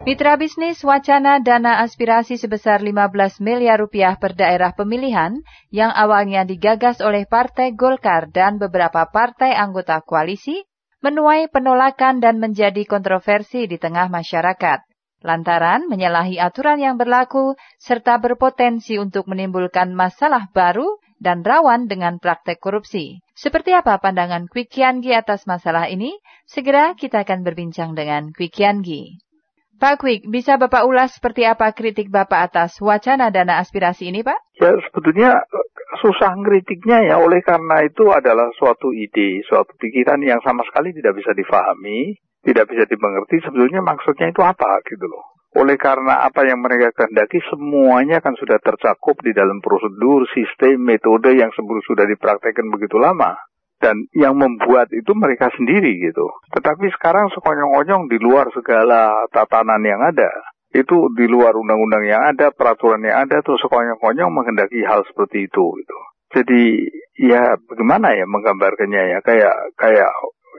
Mitra bisnis wacana dana aspirasi sebesar 15 miliar rupiah per daerah pemilihan yang awalnya digagas oleh Partai Golkar dan beberapa partai anggota koalisi menuai penolakan dan menjadi kontroversi di tengah masyarakat. Lantaran menyalahi aturan yang berlaku serta berpotensi untuk menimbulkan masalah baru dan rawan dengan praktek korupsi. Seperti apa pandangan Kwik Kiangi atas masalah ini? Segera kita akan berbincang dengan Kwik Kiangi. Pak Kwik, bisa Bapak ulas seperti apa kritik Bapak atas wacana dana aspirasi ini, Pak? Ya, sebetulnya susah ngeritiknya ya, oleh karena itu adalah suatu ide, suatu pikiran yang sama sekali tidak bisa difahami, tidak bisa dimengerti sebetulnya maksudnya itu apa gitu loh. Oleh karena apa yang mereka kehendaki semuanya kan sudah tercakup di dalam prosedur, sistem, metode yang sebelum sudah dipraktekkan begitu lama. Dan yang membuat itu mereka sendiri gitu. Tetapi sekarang sekonyong-konyong di luar segala tatanan yang ada. Itu di luar undang-undang yang ada, peraturan yang ada, terus sekonyong-konyong menghendaki hal seperti itu gitu. Jadi ya bagaimana ya menggambarkannya ya, kayak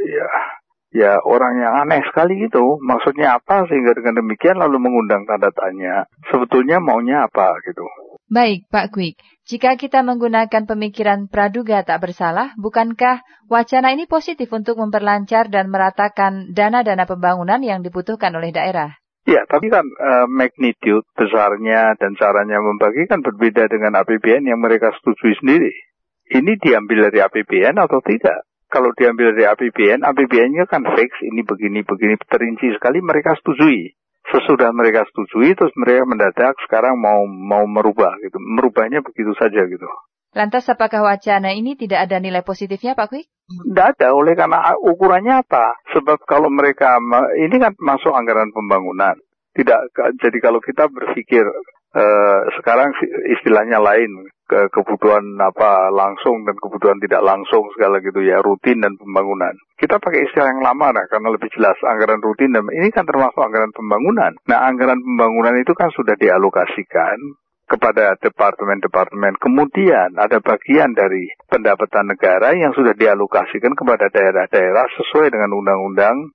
ya orang yang aneh sekali gitu. Maksudnya apa sehingga dengan demikian lalu mengundang tanda tanya. Sebetulnya maunya apa gitu. Baik, Pak Kwik. Jika kita menggunakan pemikiran praduga tak bersalah, bukankah wacana ini positif untuk memperlancar dan meratakan dana-dana pembangunan yang dibutuhkan oleh daerah? Ya, tapi kan magnitude besarnya dan caranya membagikan berbeda dengan APBN yang mereka setujui sendiri. Ini diambil dari APBN atau tidak? Kalau diambil dari APBN, APBN-nya kan fix, ini begini, terinci sekali mereka setujui. Sesudah mereka setujui, terus mereka mendadak sekarang mau merubah gitu. Merubahnya begitu saja gitu. Lantas apakah wacana ini tidak ada nilai positifnya, Pak Kwik? Tidak ada, oleh karena ukurannya apa? Sebab kalau mereka, ini kan masuk anggaran pembangunan. Tidak, jadi kalau kita berpikir sekarang istilahnya lain, kebutuhan apa langsung dan kebutuhan tidak langsung segala gitu ya, rutin dan pembangunan. Kita pakai istilah yang lama nah, karena lebih jelas anggaran rutin dan ini kan termasuk anggaran pembangunan. Nah, anggaran pembangunan itu kan sudah dialokasikan kepada departemen-departemen. Kemudian ada bagian dari pendapatan negara yang sudah dialokasikan kepada daerah-daerah sesuai dengan undang-undang,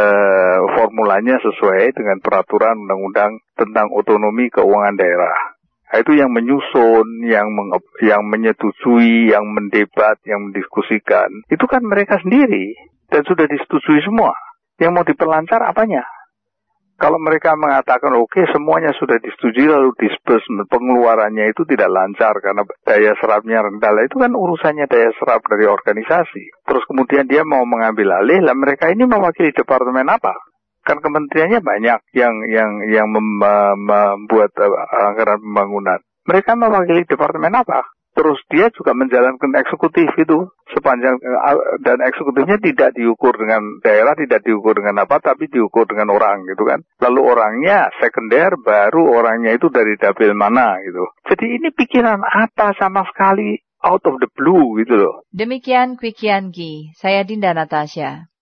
formulanya sesuai dengan peraturan undang-undang tentang otonomi keuangan daerah. Nah, itu yang menyusun, yang menyetujui, yang mendebat, yang mendiskusikan. Itu kan mereka sendiri dan sudah disetujui semua. Yang mau diperlancar apanya? Kalau mereka mengatakan oke, semuanya sudah disetujui lalu disbursement pengeluarannya itu tidak lancar karena daya serapnya rendah, itu kan urusannya daya serap dari organisasi. Terus kemudian dia mau mengambil alih, lah mereka ini mewakili departemen apa? Kan kementeriannya banyak yang membuat anggaran pembangunan. Mereka mewakili departemen apa? Terus dia juga menjalankan eksekutif itu sepanjang dan eksekutifnya tidak diukur dengan daerah, tidak diukur dengan apa, tapi diukur dengan orang gitu kan. Lalu orangnya sekunder, baru orangnya itu dari dapil mana gitu. Jadi ini pikiran apa sama sekali out of the blue gitu loh. Demikian Kwik Kiangi, saya Dinda Natasha.